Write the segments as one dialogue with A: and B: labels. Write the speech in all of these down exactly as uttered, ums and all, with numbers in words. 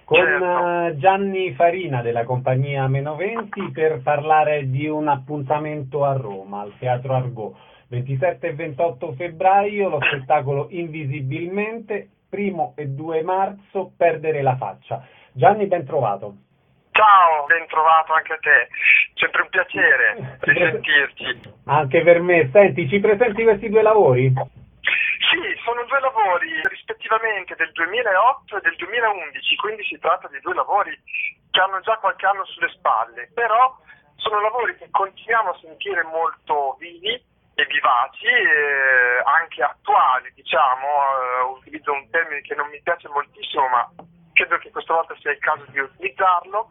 A: con
B: Certo.
A: Gianni Farina della compagnia Meno venti per parlare di un appuntamento a Roma, al Teatro Argot. ventisette e ventotto febbraio, lo spettacolo Invisibilmente, primo e due marzo, Perdere la faccia. Gianni, ben trovato.
B: Ciao, ben trovato anche a te. Sempre un piacere risentirti.
A: Anche per me. Senti, ci presenti questi due lavori?
B: Sì, sono due lavori rispettivamente del duemilaotto e del duemilaundici, quindi si tratta di due lavori che hanno già qualche anno sulle spalle, però sono lavori che continuiamo a sentire molto vivi e vivaci, e anche attuali, diciamo. Uh, utilizzo un termine che non mi piace moltissimo, ma credo che questa volta sia il caso di utilizzarlo,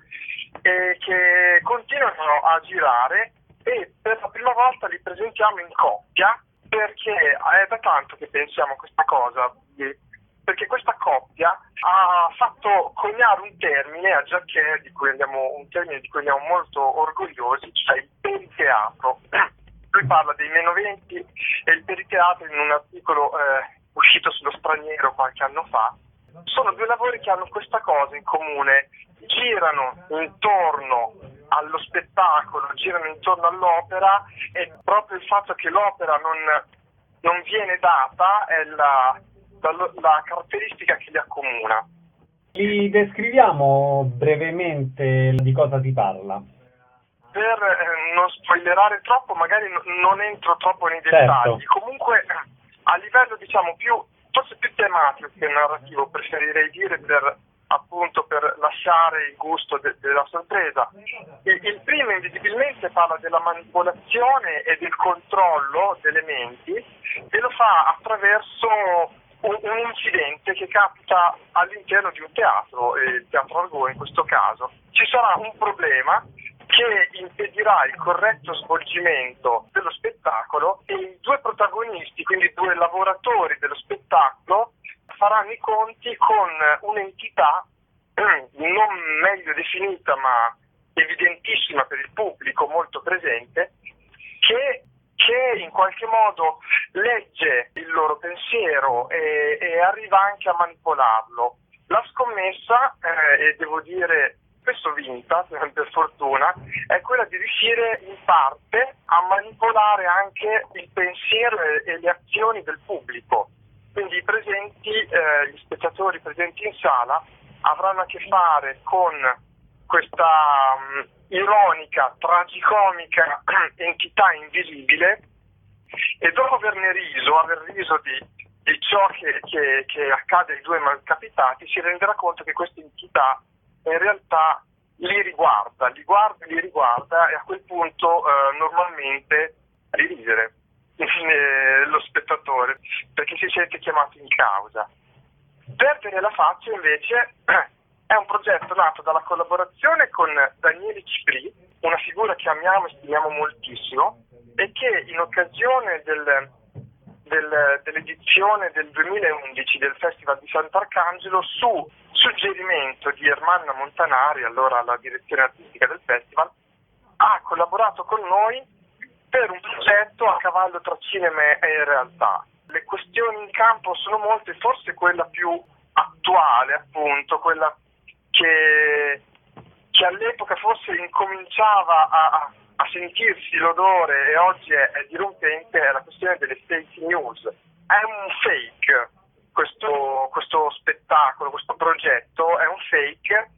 B: e che continuano a girare, e per la prima volta li presentiamo in coppia, perché è da tanto che pensiamo questa cosa, perché questa coppia ha fatto coniare un termine a Giacchè, di cui andiamo, un termine di cui andiamo molto orgogliosi, cioè il periteatro. Lui parla dei Meno venti e il periteatro in un articolo eh, uscito sullo Straniero qualche anno fa. Sono due lavori che hanno questa cosa in comune: girano intorno allo spettacolo, girano intorno all'opera, e proprio il fatto che l'opera non, non viene data è la, la, la caratteristica che li accomuna.
A: Li descriviamo brevemente di cosa si parla?
B: Per eh, non spoilerare troppo, magari no, non entro troppo nei dettagli.
A: Certo.
B: Comunque a livello, diciamo, più forse più tematico che narrativo, preferirei dire, per appunto per lasciare il gusto de- della sorpresa. Il, il primo, Invisibilmente, parla della manipolazione e del controllo delle menti, e lo fa attraverso un, un incidente che capita all'interno di un teatro, eh, il Teatro Argot in questo caso. Ci sarà un problema che impedirà il corretto svolgimento dello spettacolo, e i due protagonisti, quindi i due lavoratori dello spettacolo, faranno i conti con un'entità non meglio definita ma evidentissima per il pubblico, molto presente, che, che in qualche modo legge il loro pensiero e, e arriva anche a manipolarlo. La scommessa, eh, e devo dire spesso vinta, per fortuna, è quella di riuscire in parte a manipolare anche il pensiero e, e le azioni del pubblico. Quindi i presenti, eh, gli spettatori presenti in sala avranno a che fare con questa um, ironica, tragicomica entità invisibile, e dopo averne riso, aver riso di, di ciò che, che, che accade ai due malcapitati, si renderà conto che questa entità in realtà li riguarda, li guarda, li riguarda, e a quel punto eh, normalmente riridere lo spettatore, perché si sente chiamato in causa. Perdere la faccia, invece, è un progetto nato dalla collaborazione con Daniele Cipri, una figura che amiamo e stimiamo moltissimo, e che in occasione del, del, dell'edizione del duemilaundici del Festival di Sant'Arcangelo, su suggerimento di Ermanna Montanari, allora la direzione artistica del festival, ha collaborato con noi per un progetto a cavallo tra cinema e realtà. Le questioni in campo sono molte, forse quella più attuale, appunto, quella che, che all'epoca forse incominciava a, a sentirsi l'odore, e oggi è, è dirompente, è la questione delle fake news. È un fake questo, questo spettacolo, questo progetto, è un fake,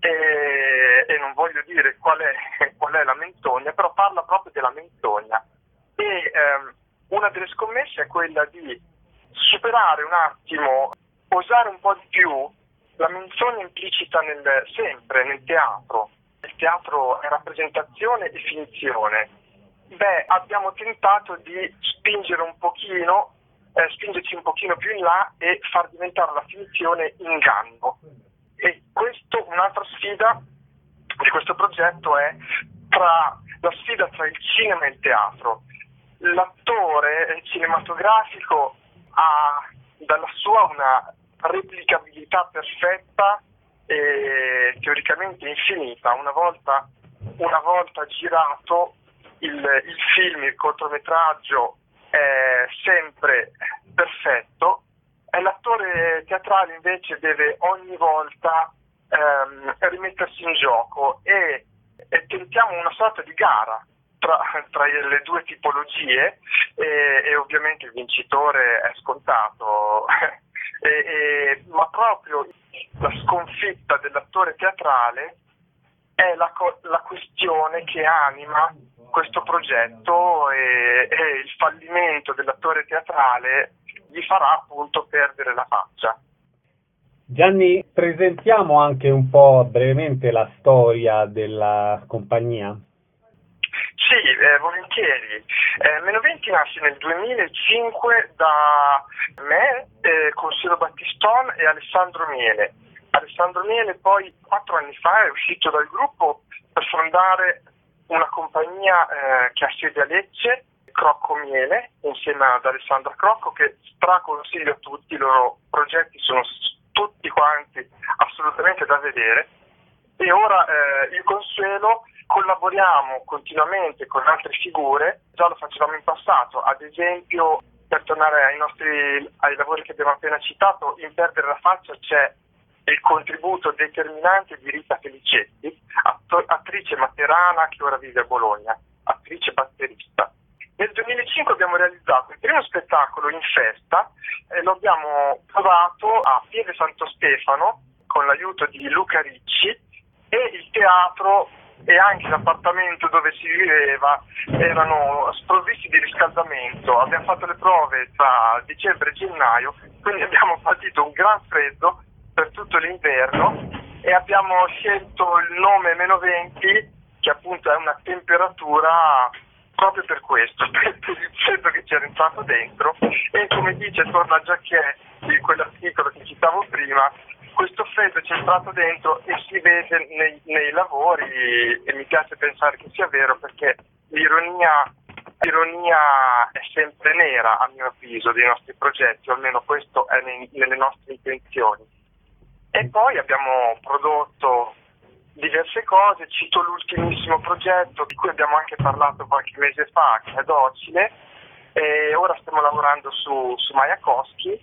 B: e, e non voglio dire qual è, qual è la menzogna, però parla proprio della menzogna. E ehm, una delle scommesse è quella di superare un attimo, osare un po' di più la menzogna implicita nel, sempre nel teatro. Il teatro è rappresentazione e finzione. Beh, abbiamo tentato di spingere un pochino, eh, spingerci un pochino più in là e far diventare la finzione inganno. E questo, un'altra sfida di questo progetto è tra la sfida tra il cinema e il teatro. L'attore cinematografico ha dalla sua una replicabilità perfetta e teoricamente infinita. Una volta, una volta girato il, il film, il cortometraggio è sempre perfetto, e l'attore teatrale invece deve ogni volta ehm, rimettersi in gioco e, e tentiamo una sorta di gara tra, tra le due tipologie e, e ovviamente il vincitore è scontato, e, e, ma proprio la sconfitta dell'attore teatrale è la, la questione che anima questo progetto e, e il fallimento dell'attore teatrale gli farà appunto perdere la faccia.
A: Gianni, presentiamo anche un po' brevemente la storia della compagnia.
B: Sì, eh, volentieri. Eh, meno venti nasce nel duemilacinque da me, eh, Consuelo Battiston e Alessandro Miele. Alessandro Miele poi quattro anni fa è uscito dal gruppo per fondare una compagnia eh, che ha sede a Lecce, Crocco Miele, insieme ad Alessandra Crocco, che straconsiglio a tutti. I loro progetti sono tutti quanti assolutamente da vedere. E ora eh, io Consuelo collaboriamo continuamente con altre figure, già lo facevamo in passato, ad esempio, per tornare ai nostri ai lavori che abbiamo appena citato, in Perdere la faccia c'è il contributo determinante di Rita Felicetti, attrice materana che ora vive a Bologna, attrice batterista. Nel duemilacinque abbiamo realizzato il primo spettacolo in festa e lo abbiamo provato a Pieve Santo Stefano con l'aiuto di Luca Ricci, e il teatro e anche l'appartamento dove si viveva erano sprovvisti di riscaldamento. Abbiamo fatto le prove tra dicembre e gennaio, quindi abbiamo patito un gran freddo per tutto l'inverno e abbiamo scelto il nome meno venti, che appunto è una temperatura proprio per questo, per il freddo che c'era entrato dentro. E come dice Torna Giacchè di quell'articolo che citavo prima, questo freddo c'è entrato dentro e si vede nei, nei lavori, e mi piace pensare che sia vero, perché l'ironia, l'ironia è sempre nera, a mio avviso, dei nostri progetti, o almeno questo è nei, nelle nostre intenzioni. E poi abbiamo prodotto diverse cose, cito l'ultimissimo progetto di cui abbiamo anche parlato qualche mese fa, che è Docile, e ora stiamo lavorando su, su Majakowski,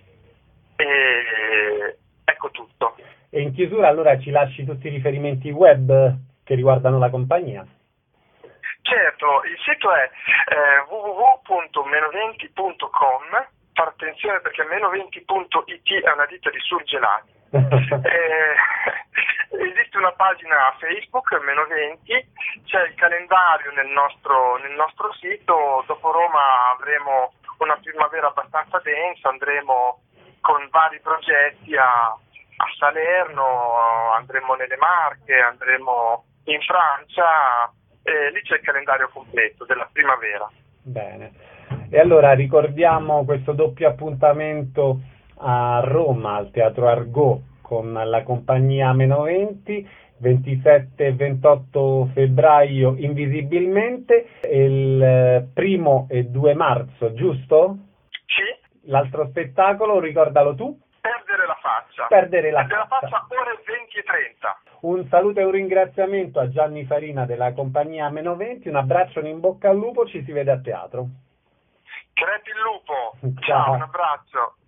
B: e ecco tutto.
A: E in chiusura allora ci lasci tutti i riferimenti web che riguardano la compagnia?
B: Certo, il sito è eh, w w w punto meno venti punto com. Fare attenzione perché meno venti punto i t è una ditta di surgelati. eh, esiste una pagina Facebook meno venti, c'è il calendario nel nostro, nel nostro sito. Dopo Roma avremo una primavera abbastanza densa, andremo con vari progetti a, a Salerno, andremo nelle Marche, andremo in Francia, e lì c'è il calendario completo della primavera.
A: Bene. E allora ricordiamo questo doppio appuntamento a Roma, al Teatro Argo, con la compagnia meno venti, ventisette e ventotto febbraio Invisibilmente, e il primo e due marzo, giusto?
B: Sì.
A: L'altro spettacolo, ricordalo tu?
B: Perdere la faccia.
A: Perdere la
B: Perdere
A: faccia.
B: la faccia ore venti e trenta.
A: Un saluto e un ringraziamento a Gianni Farina della compagnia meno venti, un abbraccio, un in bocca al lupo, ci si vede a teatro.
B: Crepi il lupo.
A: Ciao.
B: Ciao, un abbraccio.